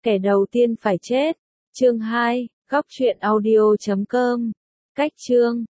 Kẻ đầu tiên phải chết. Chương 2, góc truyện audio.com. Cách chương